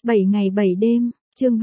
7 ngày 7 đêm, chương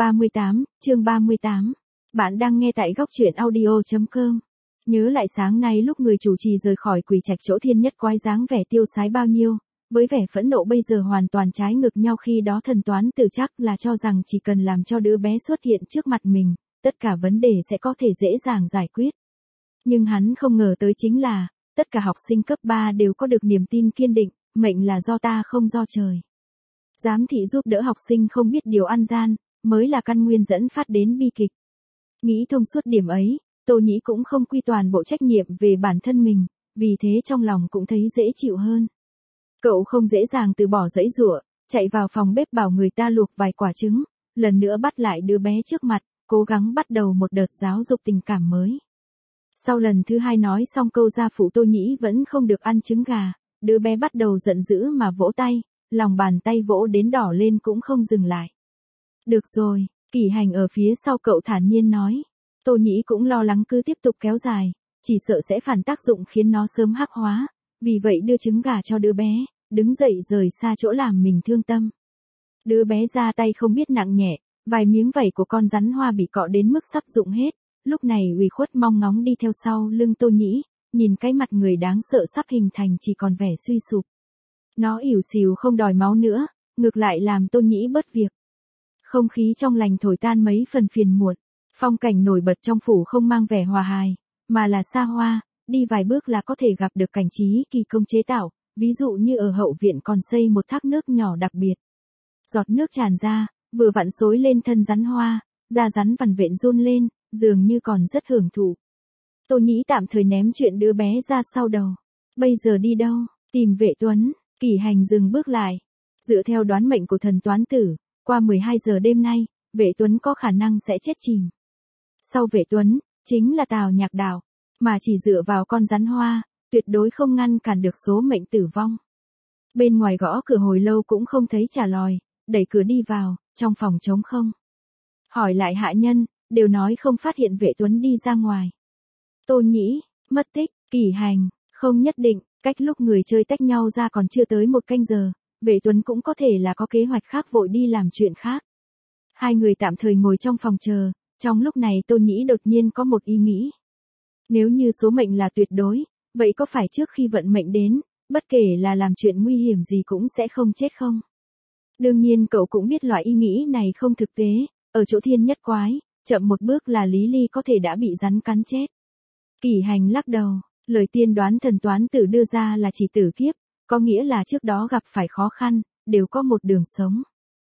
38. Bạn đang nghe tại góc truyện audio.com. Nhớ lại sáng nay lúc người chủ trì rời khỏi Quỷ Trạch chỗ Thiên Nhất Quái dáng vẻ tiêu sái bao nhiêu, với vẻ phẫn nộ bây giờ hoàn toàn trái ngược nhau. Khi đó Thần Toán Tử chắc là cho rằng chỉ cần làm cho đứa bé xuất hiện trước mặt mình, tất cả vấn đề sẽ có thể dễ dàng giải quyết. Nhưng hắn không ngờ tới chính là, tất cả học sinh cấp 3 đều có được niềm tin kiên định, mệnh là do ta không do trời. Giám thị giúp đỡ học sinh không biết điều ăn gian, mới là căn nguyên dẫn phát đến bi kịch. Nghĩ thông suốt điểm ấy, Tô Nhĩ cũng không quy toàn bộ trách nhiệm về bản thân mình, vì thế trong lòng cũng thấy dễ chịu hơn. Cậu không dễ dàng từ bỏ giãy giụa, chạy vào phòng bếp bảo người ta luộc vài quả trứng, lần nữa bắt lại đứa bé trước mặt, cố gắng bắt đầu một đợt giáo dục tình cảm mới. Sau lần thứ 2 nói xong câu gia phụ Tô Nhĩ vẫn không được ăn trứng gà, đứa bé bắt đầu giận dữ mà vỗ tay, lòng bàn tay vỗ đến đỏ lên cũng không dừng lại. Được rồi, Kỷ Hành ở phía sau cậu thản nhiên nói. Tô Nhĩ cũng lo lắng cứ tiếp tục kéo dài, chỉ sợ sẽ phản tác dụng khiến nó sớm hắc hóa, vì vậy đưa trứng gà cho đứa bé, đứng dậy rời xa chỗ làm mình thương tâm. Đứa bé ra tay không biết nặng nhẹ, vài miếng vảy của con rắn hoa bị cọ đến mức sắp rụng hết, lúc này ủy khuất mong ngóng đi theo sau lưng Tô Nhĩ, nhìn cái mặt người đáng sợ sắp hình thành chỉ còn vẻ suy sụp. Nó ỉu xìu không đòi máu nữa, ngược lại làm Tô Nhĩ bớt việc. Không khí trong lành thổi tan mấy phần phiền muộn, phong cảnh nổi bật trong phủ không mang vẻ hòa hài, mà là xa hoa, đi vài bước là có thể gặp được cảnh trí kỳ công chế tạo, ví dụ như ở hậu viện còn xây một thác nước nhỏ đặc biệt. Giọt nước tràn ra, vừa vặn xối lên thân rắn hoa, da rắn vằn vện run lên, dường như còn rất hưởng thụ. Tô Nhĩ tạm thời ném chuyện đứa bé ra sau đầu. Bây giờ đi đâu? Tìm Vệ Tuấn. Kỷ Hành dừng bước lại. Dựa theo đoán mệnh của Thần Toán Tử, qua 12 giờ đêm nay, Vệ Tuấn có khả năng sẽ chết chìm. Sau Vệ Tuấn, chính là Tào Nhạc Đảo, mà chỉ dựa vào con rắn hoa, tuyệt đối không ngăn cản được số mệnh tử vong. Bên ngoài gõ cửa hồi lâu cũng không thấy trả lời, đẩy cửa đi vào, trong phòng trống không. Hỏi lại hạ nhân, đều nói không phát hiện Vệ Tuấn đi ra ngoài. Tô Nhĩ, mất tích, Kỷ Hành, không nhất định, cách lúc người chơi tách nhau ra còn chưa tới 1 canh giờ, Vệ Tuấn cũng có thể là có kế hoạch khác vội đi làm chuyện khác. Hai người tạm thời ngồi trong phòng chờ, trong lúc này Tô Nhĩ đột nhiên có một ý nghĩ. Nếu như số mệnh là tuyệt đối, vậy có phải trước khi vận mệnh đến, bất kể là làm chuyện nguy hiểm gì cũng sẽ không chết không? Đương nhiên cậu cũng biết loại ý nghĩ này không thực tế, ở chỗ Thiên Nhất Quái, chậm một bước là Lý Ly có thể đã bị rắn cắn chết. Kỷ Hành lắc đầu, lời tiên đoán Thần Toán Tử đưa ra là chỉ tử kiếp, có nghĩa là trước đó gặp phải khó khăn, đều có một đường sống.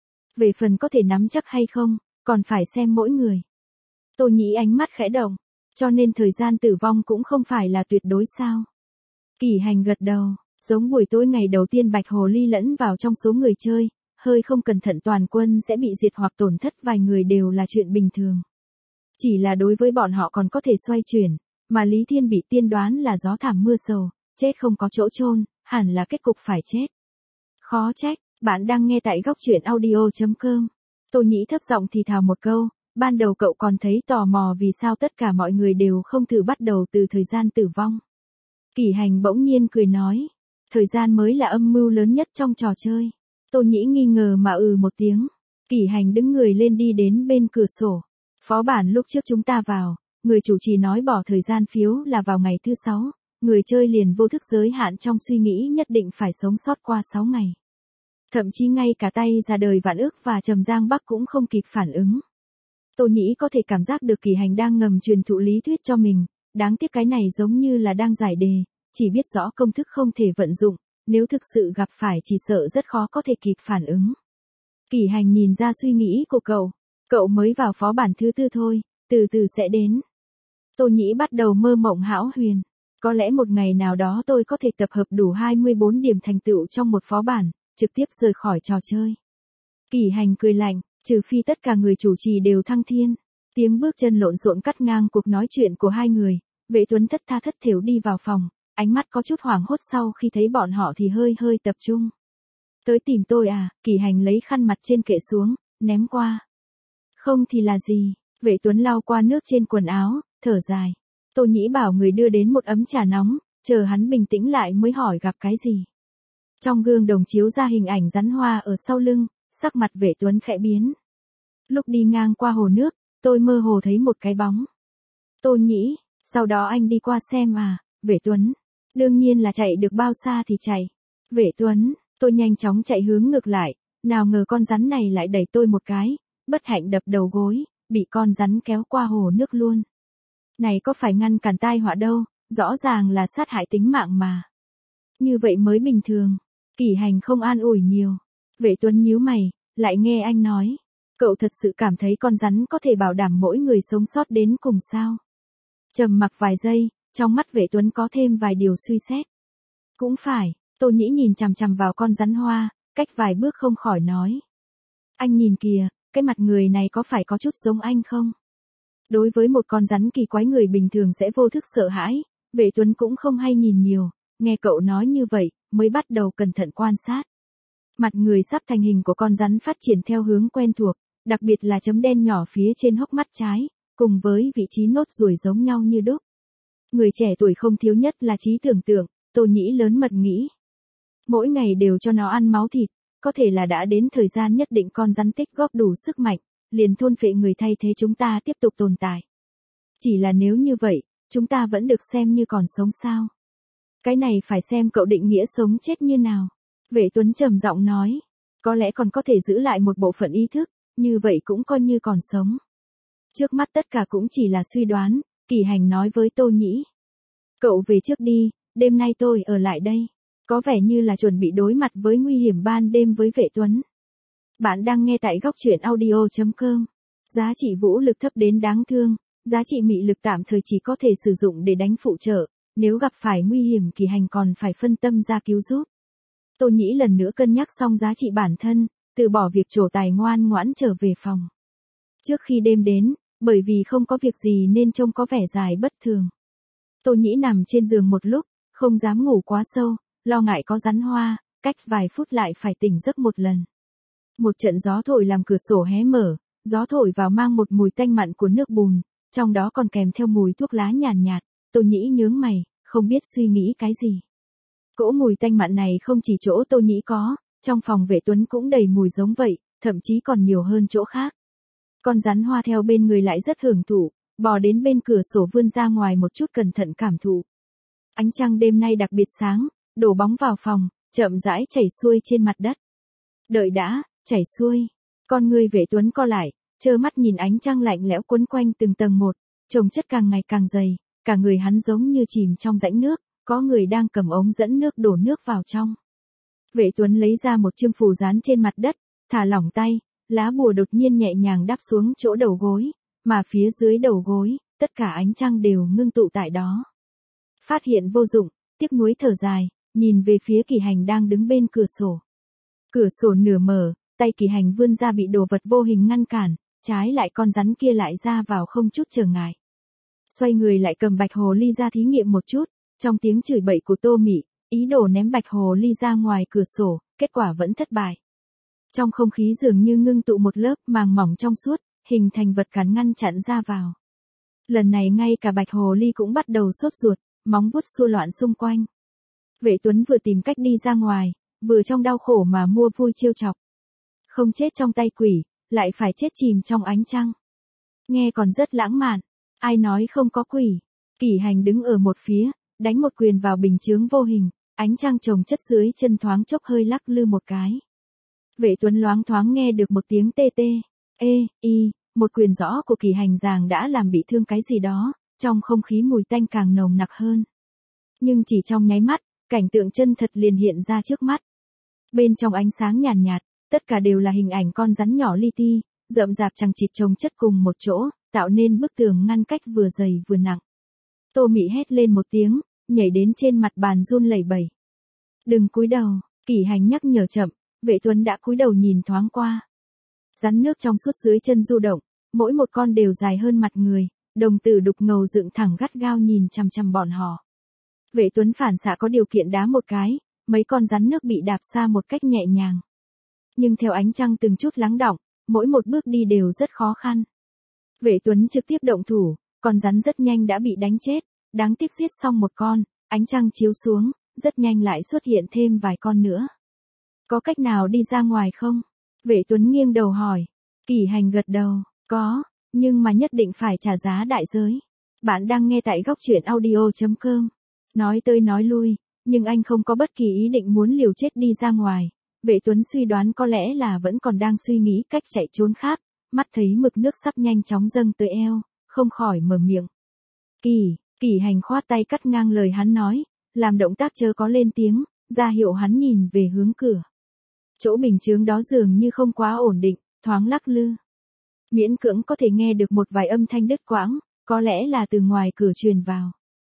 Về phần có thể nắm chắc hay không, còn phải xem mỗi người. Tô Nhĩ ánh mắt khẽ động, cho nên thời gian tử vong cũng không phải là tuyệt đối sao? Kỷ Hành gật đầu, giống buổi tối ngày đầu tiên Bạch Hồ Ly lẫn vào trong số người chơi, hơi không cẩn thận toàn quân sẽ bị diệt hoặc tổn thất vài người đều là chuyện bình thường. Chỉ là đối với bọn họ còn có thể xoay chuyển, mà Lý Thiên bị tiên đoán là gió thảm mưa sầu, chết không có chỗ chôn, hẳn là kết cục phải chết. Khó trách, bạn đang nghe tại góc truyện audio.com. Tô Nhĩ thấp giọng thì thào một câu, ban đầu cậu còn thấy tò mò vì sao tất cả mọi người đều không thử bắt đầu từ thời gian tử vong. Kỷ Hành bỗng nhiên cười nói, thời gian mới là âm mưu lớn nhất trong trò chơi. Tô Nhĩ nghi ngờ mà một tiếng. Kỷ Hành đứng người lên đi đến bên cửa sổ. Phó bản lúc trước chúng ta vào, người chủ trì nói bỏ thời gian phiếu là vào ngày thứ 6, người chơi liền vô thức giới hạn trong suy nghĩ nhất định phải sống sót qua 6 ngày. Thậm chí ngay cả tay ra đời Vạn Ước và Trầm Giang Bắc cũng không kịp phản ứng. Tô Nhĩ có thể cảm giác được Kỷ Hành đang ngầm truyền thụ lý thuyết cho mình, đáng tiếc cái này giống như là đang giải đề, chỉ biết rõ công thức không thể vận dụng, nếu thực sự gặp phải chỉ sợ rất khó có thể kịp phản ứng. Kỷ Hành nhìn ra suy nghĩ của cậu mới vào phó bản thứ 4 thôi, từ từ sẽ đến. Tô Nhĩ bắt đầu mơ mộng hão huyền, có lẽ một ngày nào đó tôi có thể tập hợp đủ 24 điểm thành tựu trong một phó bản, trực tiếp rời khỏi trò chơi. Kỷ Hành cười lạnh, trừ phi tất cả người chủ trì đều thăng thiên. Tiếng bước chân lộn xộn cắt ngang cuộc nói chuyện của hai người, Vệ Tuấn thất tha thất thểu đi vào phòng, ánh mắt có chút hoảng hốt sau khi thấy bọn họ thì hơi tập trung. Tới tìm tôi à? Kỷ Hành lấy khăn mặt trên kệ xuống, ném qua. Không thì là gì? Vệ Tuấn lau qua nước trên quần áo, thở dài. Tô Nhĩ bảo người đưa đến một ấm trà nóng, chờ hắn bình tĩnh lại mới hỏi gặp cái gì. Trong gương đồng chiếu ra hình ảnh rắn hoa ở sau lưng, Sắc mặt Vệ Tuấn khẽ biến. Lúc đi ngang qua hồ nước, tôi mơ hồ thấy một cái bóng. Tôi nghĩ, sau đó anh đi qua xem à, Vệ Tuấn. Đương nhiên là chạy được bao xa thì chạy. Vệ Tuấn, tôi nhanh chóng chạy hướng ngược lại, nào ngờ con rắn này lại đẩy tôi một cái, bất hạnh đập đầu gối, bị con rắn kéo qua hồ nước luôn. Này có phải ngăn cản tai họa đâu, rõ ràng là sát hại tính mạng mà. Như vậy mới bình thường. Kỷ Hành không an ủi nhiều. Vệ Tuấn nhíu mày, lại nghe anh nói. Cậu thật sự cảm thấy con rắn có thể bảo đảm mỗi người sống sót đến cùng sao? Trầm mặc vài giây, trong mắt Vệ Tuấn có thêm vài điều suy xét. Cũng phải, Tô Nhĩ nhìn chằm chằm vào con rắn hoa, cách vài bước không khỏi nói. Anh nhìn kìa, cái mặt người này có phải có chút giống anh không? Đối với một con rắn kỳ quái người bình thường sẽ vô thức sợ hãi, Vệ Tuấn cũng không hay nhìn nhiều, nghe cậu nói như vậy, mới bắt đầu cẩn thận quan sát. Mặt người sắp thành hình của con rắn phát triển theo hướng quen thuộc, đặc biệt là chấm đen nhỏ phía trên hốc mắt trái, cùng với vị trí nốt ruồi giống nhau như đúc. Người trẻ tuổi không thiếu nhất là trí tưởng tượng, Tô Nhĩ lớn mật nghĩ. Mỗi ngày đều cho nó ăn máu thịt, có thể là đã đến thời gian nhất định con rắn tích góp đủ sức mạnh, liền thôn phệ người thay thế chúng ta tiếp tục tồn tại. Chỉ là nếu như vậy, chúng ta vẫn được xem như còn sống sao? Cái này phải xem cậu định nghĩa sống chết như nào. Vệ Tuấn trầm giọng nói, có lẽ còn có thể giữ lại một bộ phận ý thức, như vậy cũng coi như còn sống. Trước mắt tất cả cũng chỉ là suy đoán, Kỷ Hành nói với Tô Nhĩ. Cậu về trước đi, đêm nay tôi ở lại đây. Có vẻ như là chuẩn bị đối mặt với nguy hiểm ban đêm với Vệ Tuấn. Bạn đang nghe tại góc truyện audio.com. Giá trị vũ lực thấp đến đáng thương, giá trị mị lực tạm thời chỉ có thể sử dụng để đánh phụ trợ, nếu gặp phải nguy hiểm Kỷ Hành còn phải phân tâm ra cứu giúp. Tô Nhĩ lần nữa cân nhắc xong giá trị bản thân, từ bỏ việc trổ tài ngoan ngoãn trở về phòng. Trước khi đêm đến, bởi vì không có việc gì nên trông có vẻ dài bất thường. Tô Nhĩ nằm trên giường một lúc, không dám ngủ quá sâu, lo ngại có rắn hoa, cách vài phút lại phải tỉnh giấc một lần. Một trận gió thổi làm cửa sổ hé mở, gió thổi vào mang một mùi tanh mặn của nước bùn, trong đó còn kèm theo mùi thuốc lá nhàn nhạt. Tô Nhĩ nhướng mày, không biết suy nghĩ cái gì. Cỗ mùi tanh mặn này không chỉ chỗ Tô Nhĩ có, trong phòng Vệ Tuấn cũng đầy mùi giống vậy, thậm chí còn nhiều hơn chỗ khác. Con rắn hoa theo bên người lại rất hưởng thụ, bò đến bên cửa sổ vươn ra ngoài một chút cẩn thận cảm thụ. Ánh trăng đêm nay đặc biệt sáng, đổ bóng vào phòng, chậm rãi chảy xuôi trên mặt đất. Đợi đã, chảy xuôi. Con người Vệ Tuấn co lại, trơ mắt nhìn ánh trăng lạnh lẽo quấn quanh từng tầng một, chồng chất càng ngày càng dày, cả người hắn giống như chìm trong rãnh nước, có người đang cầm ống dẫn nước đổ nước vào trong. Vệ Tuấn lấy ra một chương phù dán trên mặt đất, thả lỏng tay, lá bùa đột nhiên nhẹ nhàng đáp xuống chỗ đầu gối, mà phía dưới đầu gối, tất cả ánh trăng đều ngưng tụ tại đó. Phát hiện vô dụng, tiếc nuối thở dài, nhìn về phía Kỷ Hành đang đứng bên cửa sổ. Cửa sổ nửa mở, tay Kỷ Hành vươn ra bị đồ vật vô hình ngăn cản, trái lại con rắn kia lại ra vào không chút trở ngại. Xoay người lại cầm bạch hồ ly ra thí nghiệm một chút, trong tiếng chửi bậy của Tô Mị, ý đồ ném bạch hồ ly ra ngoài cửa sổ, kết quả vẫn thất bại. Trong không khí dường như ngưng tụ một lớp màng mỏng trong suốt, hình thành vật cản ngăn chặn ra vào. Lần này ngay cả bạch hồ ly cũng bắt đầu sốt ruột, móng vuốt xua loạn xung quanh. Vệ Tuấn vừa tìm cách đi ra ngoài, vừa trong đau khổ mà mua vui trêu chọc. Không chết trong tay quỷ, lại phải chết chìm trong ánh trăng. Nghe còn rất lãng mạn, ai nói không có quỷ. Kỷ Hành đứng ở một phía, đánh một quyền vào bình chướng vô hình, ánh trăng chồng chất dưới chân thoáng chốc hơi lắc lư một cái. Vệ Tuấn loáng thoáng nghe được một tiếng tê tê, một quyền rõ của Kỷ Hành giàng đã làm bị thương cái gì đó, trong không khí mùi tanh càng nồng nặc hơn. Nhưng chỉ trong nháy mắt, cảnh tượng chân thật liền hiện ra trước mắt. Bên trong ánh sáng nhàn nhạt, tất cả đều là hình ảnh con rắn nhỏ li ti, rậm rạp chằng chịt chồng chất cùng một chỗ, tạo nên bức tường ngăn cách vừa dày vừa nặng. Tô Mị hét lên một tiếng, nhảy đến trên mặt bàn run lẩy bẩy. Đừng cúi đầu, Kỷ Hành nhắc nhở chậm, Vệ Tuấn đã cúi đầu nhìn thoáng qua. Rắn nước trong suốt dưới chân du động, mỗi một con đều dài hơn mặt người, đồng tử đục ngầu dựng thẳng gắt gao nhìn chằm chằm bọn họ. Vệ Tuấn phản xạ có điều kiện đá một cái, mấy con rắn nước bị đạp xa một cách nhẹ nhàng. Nhưng theo ánh trăng từng chút lắng đọng, mỗi một bước đi đều rất khó khăn. Vệ Tuấn trực tiếp động thủ, con rắn rất nhanh đã bị đánh chết, đáng tiếc giết xong một con, ánh trăng chiếu xuống, rất nhanh lại xuất hiện thêm vài con nữa. Có cách nào đi ra ngoài không? Vệ Tuấn nghiêng đầu hỏi. Kỷ Hành gật đầu, có, nhưng mà nhất định phải trả giá đại giới. Bạn đang nghe tại góc truyện audio.com. Nói tới nói lui, nhưng anh không có bất kỳ ý định muốn liều chết đi ra ngoài. Vệ Tuấn suy đoán có lẽ là vẫn còn đang suy nghĩ cách chạy trốn khác, mắt thấy mực nước sắp nhanh chóng dâng tới eo, không khỏi mở miệng. Kỷ Hành khoát tay cắt ngang lời hắn nói, làm động tác chớ có lên tiếng, ra hiệu hắn nhìn về hướng cửa. Chỗ bình chướng đó dường như không quá ổn định, thoáng lắc lư. Miễn cưỡng có thể nghe được một vài âm thanh đứt quãng, có lẽ là từ ngoài cửa truyền vào.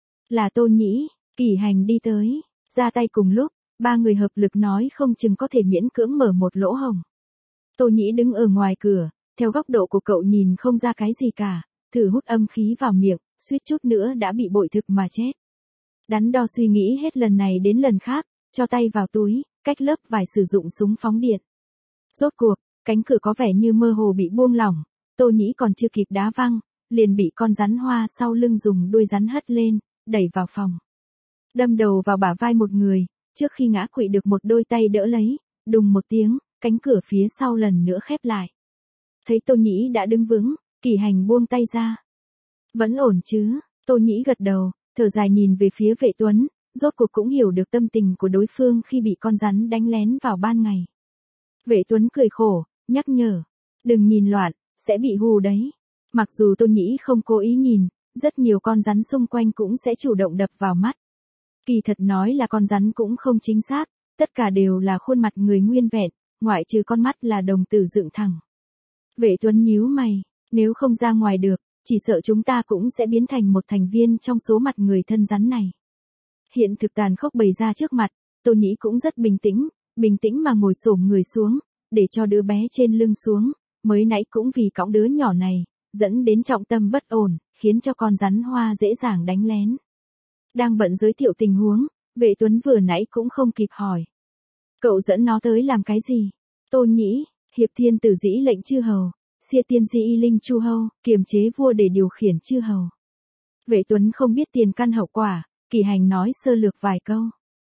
Là Tô Nhĩ, Kỷ Hành đi tới, ra tay cùng lúc, ba người hợp lực nói không chừng có thể miễn cưỡng mở một lỗ hổng. Tô Nhĩ đứng ở ngoài cửa, theo góc độ của cậu nhìn không ra cái gì cả, thử hút âm khí vào miệng, suýt chút nữa đã bị bội thực mà chết. Đắn đo suy nghĩ hết lần này đến lần khác, cho tay vào túi, cách lớp vải sử dụng súng phóng điện. Rốt cuộc, cánh cửa có vẻ như mơ hồ bị buông lỏng, Tô Nhĩ còn chưa kịp đá văng, liền bị con rắn hoa sau lưng dùng đuôi rắn hất lên, đẩy vào phòng. Đâm đầu vào bả vai một người, trước khi ngã quỵ được một đôi tay đỡ lấy, đùng một tiếng, cánh cửa phía sau lần nữa khép lại. Thấy Tô Nhĩ đã đứng vững, Kỷ Hành buông tay ra. Vẫn ổn chứ? Tô Nhĩ gật đầu, thở dài nhìn về phía Vệ Tuấn, rốt cuộc cũng hiểu được tâm tình của đối phương khi bị con rắn đánh lén vào ban ngày. Vệ Tuấn cười khổ, nhắc nhở, đừng nhìn loạn, sẽ bị hù đấy. Mặc dù Tô Nhĩ không cố ý nhìn, rất nhiều con rắn xung quanh cũng sẽ chủ động đập vào mắt. Kỳ thật nói là con rắn cũng không chính xác, tất cả đều là khuôn mặt người nguyên vẹn, ngoại trừ con mắt là đồng tử dựng thẳng. Vệ Tuấn nhíu mày, nếu không ra ngoài được, chỉ sợ chúng ta cũng sẽ biến thành một thành viên trong số mặt người thân rắn này. Hiện thực tàn khốc bày ra trước mặt, Tô Nhĩ cũng rất bình tĩnh mà ngồi xổm người xuống, để cho đứa bé trên lưng xuống, mới nãy cũng vì cõng đứa nhỏ này, dẫn đến trọng tâm bất ổn, khiến cho con rắn hoa dễ dàng đánh lén. Đang bận giới thiệu tình huống, Vệ Tuấn vừa nãy cũng không kịp hỏi. Cậu dẫn nó tới làm cái gì? Tô Nhĩ, hiệp thiên tử dĩ lệnh chư hầu, xia tiên di y linh chu hầu, kiềm chế vua để điều khiển chư hầu. Vệ Tuấn không biết tiền căn hậu quả, Kỷ Hành nói sơ lược vài câu.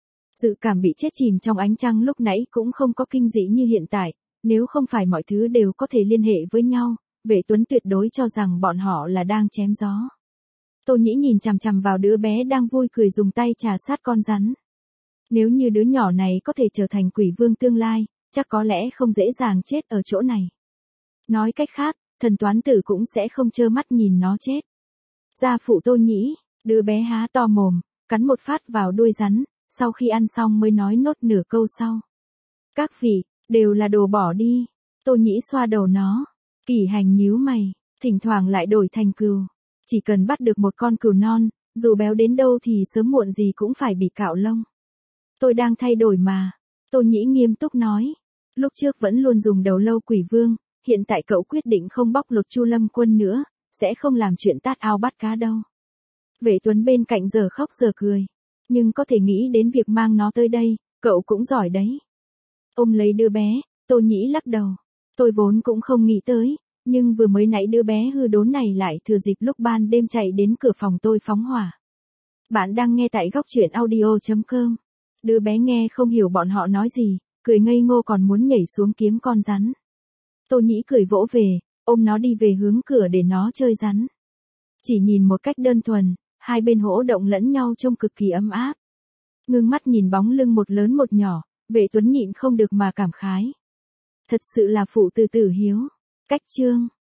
Dự cảm bị chết chìm trong ánh trăng lúc nãy cũng không có kinh dị như hiện tại, nếu không phải mọi thứ đều có thể liên hệ với nhau, Vệ Tuấn tuyệt đối cho rằng bọn họ là đang chém gió. Tô Nhĩ nhìn chằm chằm vào đứa bé đang vui cười dùng tay trà sát con rắn. Nếu như đứa nhỏ này có thể trở thành quỷ vương tương lai, chắc có lẽ không dễ dàng chết ở chỗ này. Nói cách khác, thần toán tử cũng sẽ không trơ mắt nhìn nó chết. Gia phụ Tô Nhĩ, đứa bé há to mồm, cắn một phát vào đuôi rắn, sau khi ăn xong mới nói nốt nửa câu sau. Các vị, đều là đồ bỏ đi. Tô Nhĩ xoa đầu nó. Kỷ Hành nhíu mày, thỉnh thoảng lại đổi thành cừu. Chỉ cần bắt được một con cừu non, dù béo đến đâu thì sớm muộn gì cũng phải bị cạo lông. Tôi đang thay đổi mà. Tô Nhĩ nghiêm túc nói. Lúc trước vẫn luôn dùng đầu lâu quỷ vương, hiện tại cậu quyết định không bóc lột Chu Lâm Quân nữa, sẽ không làm chuyện tát ao bắt cá đâu. Vệ Tuấn bên cạnh giờ khóc giờ cười. Nhưng có thể nghĩ đến việc mang nó tới đây, cậu cũng giỏi đấy. Ôm lấy đứa bé, Tô Nhĩ lắc đầu. Tôi vốn cũng không nghĩ tới, nhưng vừa mới nãy đứa bé hư đốn này lại thừa dịp lúc ban đêm chạy đến cửa phòng tôi phóng hỏa. Bạn đang nghe tại góc truyện audio.com. Đứa bé nghe không hiểu bọn họ nói gì, cười ngây ngô còn muốn nhảy xuống kiếm con rắn. Tô Nhĩ cười vỗ về, ôm nó đi về hướng cửa để nó chơi rắn. Chỉ nhìn một cách đơn thuần, hai bên hỗ động lẫn nhau trông cực kỳ ấm áp. Ngưng mắt nhìn bóng lưng một lớn một nhỏ, Vệ Tuấn nhịn không được mà cảm khái. Thật sự là phụ tử tử hiếu. Cách chương